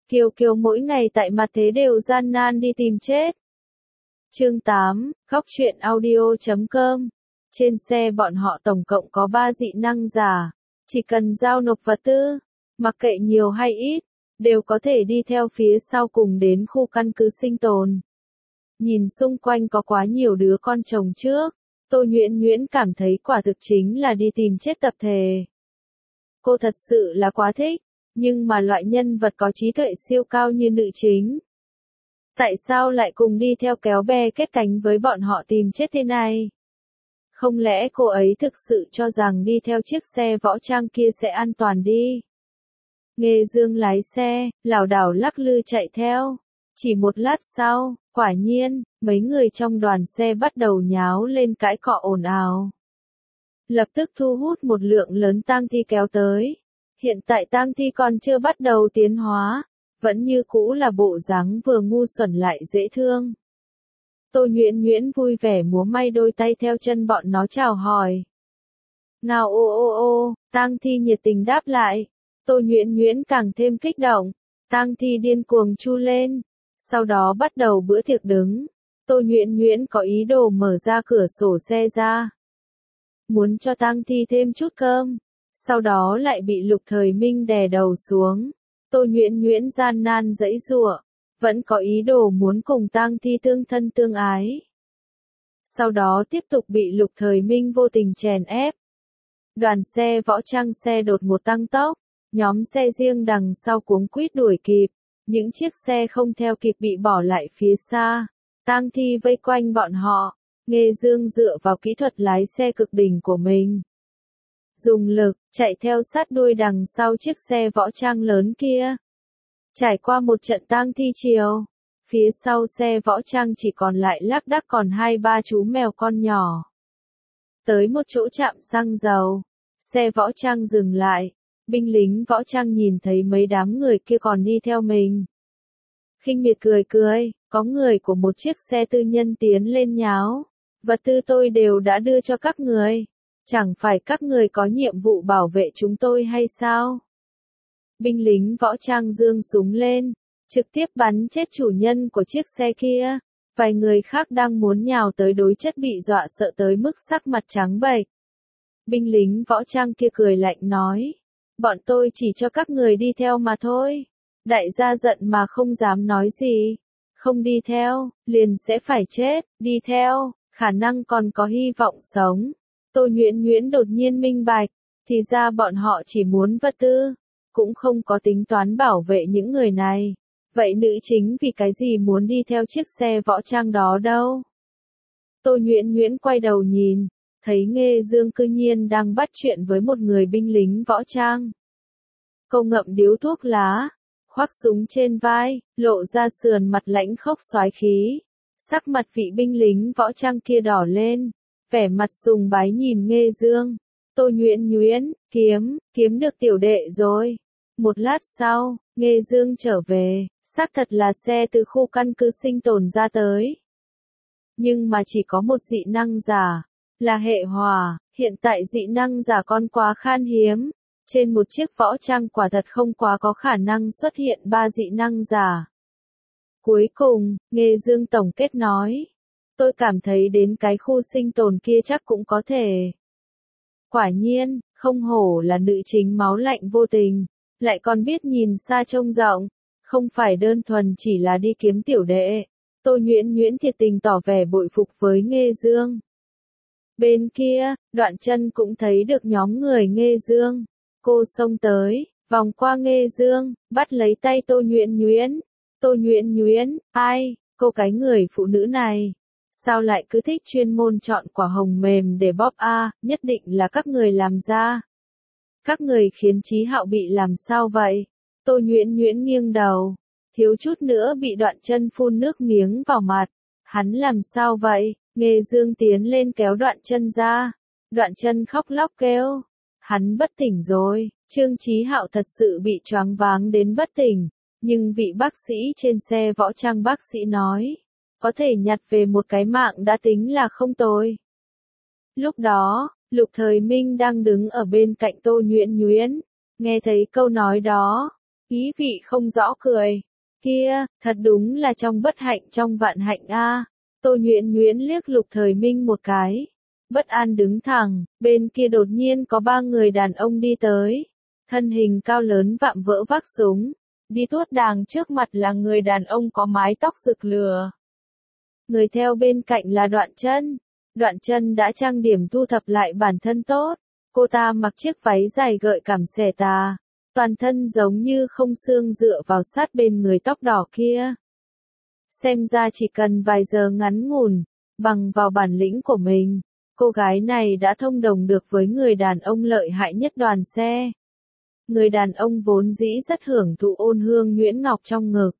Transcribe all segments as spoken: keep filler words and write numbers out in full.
Kiều Kiều mỗi ngày tại mặt thế đều gian nan đi tìm chết. Chương tám, Góc truyện audio chấm com. Trên xe bọn họ tổng cộng có ba dị năng giả, chỉ cần giao nộp vật tư, mặc kệ nhiều hay ít, đều có thể đi theo phía sau cùng đến khu căn cứ sinh tồn. Nhìn xung quanh có quá nhiều đứa con chồng trước, Tô Nhuyễn Nhuyễn cảm thấy quả thực chính là đi tìm chết tập thể. Cô thật sự là quá thích, nhưng mà loại nhân vật có trí tuệ siêu cao như nữ chính, tại sao lại cùng đi theo kéo bè kết cánh với bọn họ tìm chết thế này? Không lẽ cô ấy thực sự cho rằng đi theo chiếc xe võ trang kia sẽ an toàn đi? Nghê Dương lái xe, lảo đảo lắc lư chạy theo. Chỉ một lát sau, quả nhiên, mấy người trong đoàn xe bắt đầu nháo lên cãi cọ ồn ào. Lập tức thu hút một lượng lớn tang thi kéo tới. Hiện tại tang thi còn chưa bắt đầu tiến hóa, vẫn như cũ là bộ dáng vừa ngu xuẩn lại dễ thương. Tô Nhuyễn Nhuyễn vui vẻ múa may đôi tay theo chân bọn nó chào hỏi. Nào ô ô ô, tang thi nhiệt tình đáp lại. Tô Nhuyễn Nhuyễn càng thêm kích động, tang thi điên cuồng chu lên. Sau đó bắt đầu bữa tiệc đứng. Tô Nhuyễn Nhuyễn có ý đồ mở ra cửa sổ xe ra, muốn cho tang thi thêm chút cơm. Sau đó lại bị Lục Thời Minh đè đầu xuống. Tô Nhuyễn Nhuyễn gian nan giãy giụa, vẫn có ý đồ muốn cùng tang thi tương thân tương ái. Sau đó tiếp tục bị Lục Thời Minh vô tình chèn ép. Đoàn xe võ trang xe đột ngột tăng tốc, nhóm xe riêng đằng sau cuống quýt đuổi kịp, những chiếc xe không theo kịp bị bỏ lại phía xa. Tang thi vây quanh bọn họ, Nghê Dương dựa vào kỹ thuật lái xe cực đỉnh của mình, dùng lực, chạy theo sát đuôi đằng sau chiếc xe võ trang lớn kia. Trải qua một trận tang thi chiều, phía sau xe võ trang chỉ còn lại lác đác còn hai ba chú mèo con nhỏ. Tới một chỗ trạm xăng dầu, xe võ trang dừng lại, binh lính võ trang nhìn thấy mấy đám người kia còn đi theo mình. Khinh miệt cười cười, có người của một chiếc xe tư nhân tiến lên nháo. Vật tư tôi đều đã đưa cho các người. Chẳng phải các người có nhiệm vụ bảo vệ chúng tôi hay sao? Binh lính võ trang giương súng lên, trực tiếp bắn chết chủ nhân của chiếc xe kia. Vài người khác đang muốn nhào tới đối chất bị dọa sợ tới mức sắc mặt trắng bệch. Binh lính võ trang kia cười lạnh nói, bọn tôi chỉ cho các người đi theo mà thôi. Đại gia giận mà không dám nói gì. Không đi theo, liền sẽ phải chết, đi theo, khả năng còn có hy vọng sống. Tô Nhuyễn Nhuyễn đột nhiên minh bạch, thì ra bọn họ chỉ muốn vật tư, cũng không có tính toán bảo vệ những người này. Vậy nữ chính vì cái gì muốn đi theo chiếc xe võ trang đó đâu? Tô Nhuyễn Nhuyễn quay đầu nhìn, thấy Nghê Dương cư nhiên đang bắt chuyện với một người binh lính võ trang. Cô ngậm điếu thuốc lá, khoác súng trên vai, lộ ra sườn mặt lãnh khốc soái khí. Sắc mặt vị binh lính võ trang kia đỏ lên, vẻ mặt sùng bái nhìn Nghê Dương. Tô Nhuyễn Nhuyễn, kiếm, kiếm được tiểu đệ rồi. Một lát sau, Nghê Dương trở về, xác thật là xe từ khu căn cứ sinh tồn ra tới. Nhưng mà chỉ có một dị năng giả, là hệ hỏa, hiện tại dị năng giả con quá khan hiếm. Trên một chiếc võ trang quả thật không quá có khả năng xuất hiện ba dị năng giả. Cuối cùng, Nghê Dương tổng kết nói, tôi cảm thấy đến cái khu sinh tồn kia chắc cũng có thể. Quả nhiên, không hổ là nữ chính máu lạnh vô tình, lại còn biết nhìn xa trông rộng, không phải đơn thuần chỉ là đi kiếm tiểu đệ. Tô Nhuyễn Nhuyễn thiệt tình tỏ vẻ bội phục với Nghê Dương. Bên kia, Đoạn Chân cũng thấy được nhóm người Nghê Dương. Cô xông tới, vòng qua Nghê Dương, bắt lấy tay Tô Nhuyễn Nhuyễn. Tô Nhuyễn Nhuyễn, ai, cô cái người phụ nữ này, sao lại cứ thích chuyên môn chọn quả hồng mềm để bóp a, nhất định là các người làm ra. Các người khiến Chí Hạo bị làm sao vậy? Tô Nhuyễn Nhuyễn nghiêng đầu, thiếu chút nữa bị Đoạn Chân phun nước miếng vào mặt. Hắn làm sao vậy? Nghê Dương tiến lên kéo Đoạn Chân ra. Đoạn Chân khóc lóc kêu, hắn bất tỉnh rồi. Trương Chí Hạo thật sự bị choáng váng đến bất tỉnh, nhưng vị bác sĩ trên xe võ trang bác sĩ nói, có thể nhặt về một cái mạng đã tính là không tồi. Lúc đó, Lục Thời Minh đang đứng ở bên cạnh Tô Nhuyễn Nhuyễn, nghe thấy câu nói đó, ý vị không rõ cười. Kia, thật đúng là trong bất hạnh trong vạn hạnh a. Tô Nhuyễn Nhuyễn liếc Lục Thời Minh một cái. Bất an đứng thẳng, bên kia đột nhiên có ba người đàn ông đi tới. Thân hình cao lớn vạm vỡ vác súng. Đi tuốt đàng trước mặt là người đàn ông có mái tóc rực lửa. Người theo bên cạnh là Đoạn Chân. Đoạn Chân đã trang điểm thu thập lại bản thân tốt. Cô ta mặc chiếc váy dài gợi cảm xẻ tà. Toàn thân giống như không xương dựa vào sát bên người tóc đỏ kia. Xem ra chỉ cần vài giờ ngắn ngủn, bằng vào bản lĩnh của mình, cô gái này đã thông đồng được với người đàn ông lợi hại nhất đoàn xe. Người đàn ông vốn dĩ rất hưởng thụ ôn hương nhuyễn ngọc trong ngực.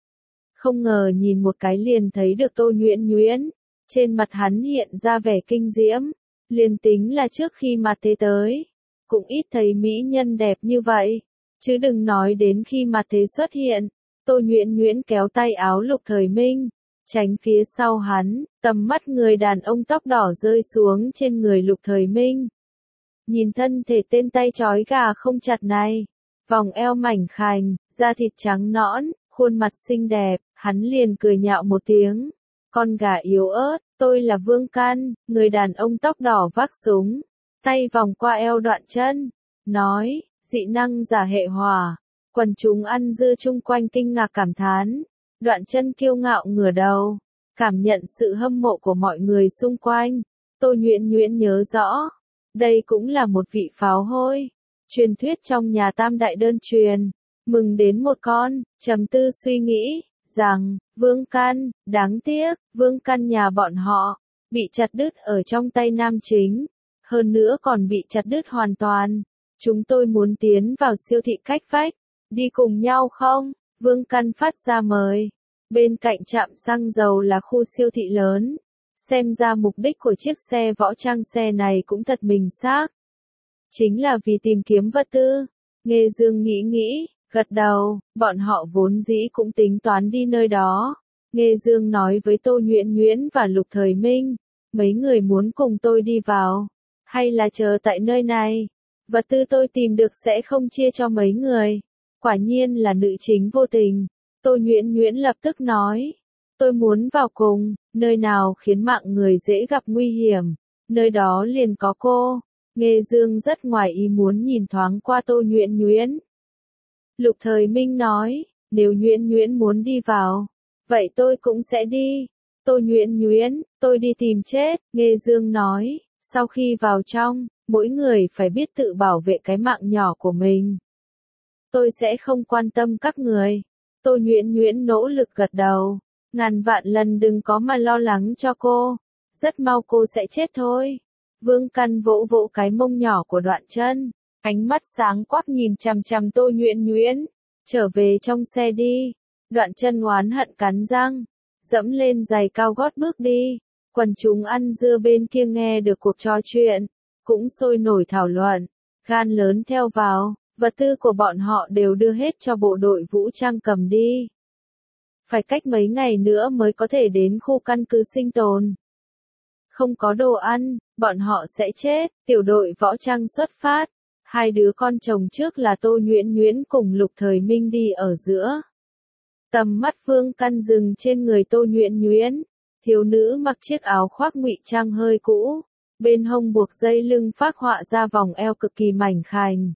Không ngờ nhìn một cái liền thấy được Tô Nhuyễn Nhuyễn, trên mặt hắn hiện ra vẻ kinh diễm, liền tính là trước khi mặt thế tới, cũng ít thấy mỹ nhân đẹp như vậy, chứ đừng nói đến khi mặt thế xuất hiện. Tô Nhuyễn Nhuyễn kéo tay áo Lục Thời Minh, tránh phía sau hắn, tầm mắt người đàn ông tóc đỏ rơi xuống trên người Lục Thời Minh. Nhìn thân thể tên tay trói gà không chặt này, vòng eo mảnh khảnh, da thịt trắng nõn, khuôn mặt xinh đẹp, hắn liền cười nhạo một tiếng. Con gà yếu ớt, tôi là Vương Căn, người đàn ông tóc đỏ vác súng, tay vòng qua eo Đoạn Chân, nói, dị năng giả hệ hỏa. Quần chúng ăn dưa chung quanh kinh ngạc cảm thán. Đoạn Chân kiêu ngạo ngửa đầu, cảm nhận sự hâm mộ của mọi người xung quanh. Tô Nhuyễn Nhuyễn nhớ rõ, đây cũng là một vị pháo hôi. Truyền thuyết trong nhà Tam Đại đơn truyền, mừng đến một con, trầm tư suy nghĩ, rằng, Vương Căn, đáng tiếc, Vương Căn nhà bọn họ, bị chặt đứt ở trong tay nam chính. Hơn nữa còn bị chặt đứt hoàn toàn. Chúng tôi muốn tiến vào siêu thị cách vách. Đi cùng nhau không? Vương Căn phát ra mời. Bên cạnh trạm xăng dầu là khu siêu thị lớn. Xem ra mục đích của chiếc xe võ trang xe này cũng thật mình xác. Chính là vì tìm kiếm vật tư. Nghê Dương nghĩ nghĩ, gật đầu, bọn họ vốn dĩ cũng tính toán đi nơi đó. Nghê Dương nói với Tô Nhuyễn Nhuyễn và Lục Thời Minh, mấy người muốn cùng tôi đi vào, hay là chờ tại nơi này? Vật tư tôi tìm được sẽ không chia cho mấy người. Quả nhiên là nữ chính vô tình. Tô Nhuyễn Nhuyễn lập tức nói, tôi muốn vào cùng, nơi nào khiến mạng người dễ gặp nguy hiểm, nơi đó liền có cô. Nghê Dương rất ngoài ý muốn nhìn thoáng qua Tô Nhuyễn Nhuyễn. Lục Thời Minh nói, nếu Nhuyễn Nhuyễn muốn đi vào, vậy tôi cũng sẽ đi. Tô Nhuyễn Nhuyễn, tôi đi tìm chết. Nghê Dương nói, sau khi vào trong, mỗi người phải biết tự bảo vệ cái mạng nhỏ của mình. Tôi sẽ không quan tâm các người. Tô Nhuyễn Nhuyễn nỗ lực gật đầu. Ngàn vạn lần đừng có mà lo lắng cho cô. Rất mau cô sẽ chết thôi. Vương Căn vỗ vỗ cái mông nhỏ của Đoạn Chân. Ánh mắt sáng quắc nhìn chằm chằm Tô Nhuyễn Nhuyễn. Trở về trong xe đi. Đoạn Chân oán hận cắn răng. Dẫm lên giày cao gót bước đi. Quần chúng ăn dưa bên kia nghe được cuộc trò chuyện. Cũng sôi nổi thảo luận. Gan lớn theo vào. Vật tư của bọn họ đều đưa hết cho bộ đội vũ trang cầm đi. Phải cách mấy ngày nữa mới có thể đến khu căn cứ sinh tồn. Không có đồ ăn, bọn họ sẽ chết. Tiểu đội võ trang xuất phát. Hai đứa con chồng trước là Tô Nhuyễn Nhuyễn cùng Lục Thời Minh đi ở giữa. Tầm mắt Vương Căn dừng trên người Tô Nhuyễn Nhuyễn. Thiếu nữ mặc chiếc áo khoác ngụy trang hơi cũ. Bên hông buộc dây lưng phác họa ra vòng eo cực kỳ mảnh khảnh.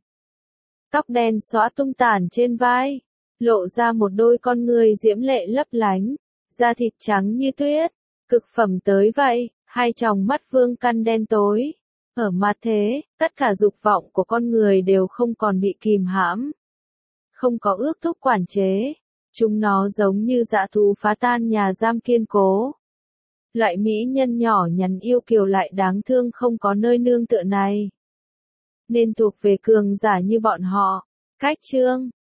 Tóc đen xõa tung tàn trên vai, lộ ra một đôi con người diễm lệ lấp lánh, da thịt trắng như tuyết, cực phẩm tới vậy. Hai tròng mắt Vương Căn đen tối. Ở mặt thế, tất cả dục vọng của con người đều không còn bị kìm hãm. Không có ước thúc quản chế. Chúng nó giống như dã thú phá tan nhà giam kiên cố. Loại mỹ nhân nhỏ nhắn yêu kiều lại đáng thương không có nơi nương tựa này. Nên thuộc về cường giả như bọn họ. Cách chương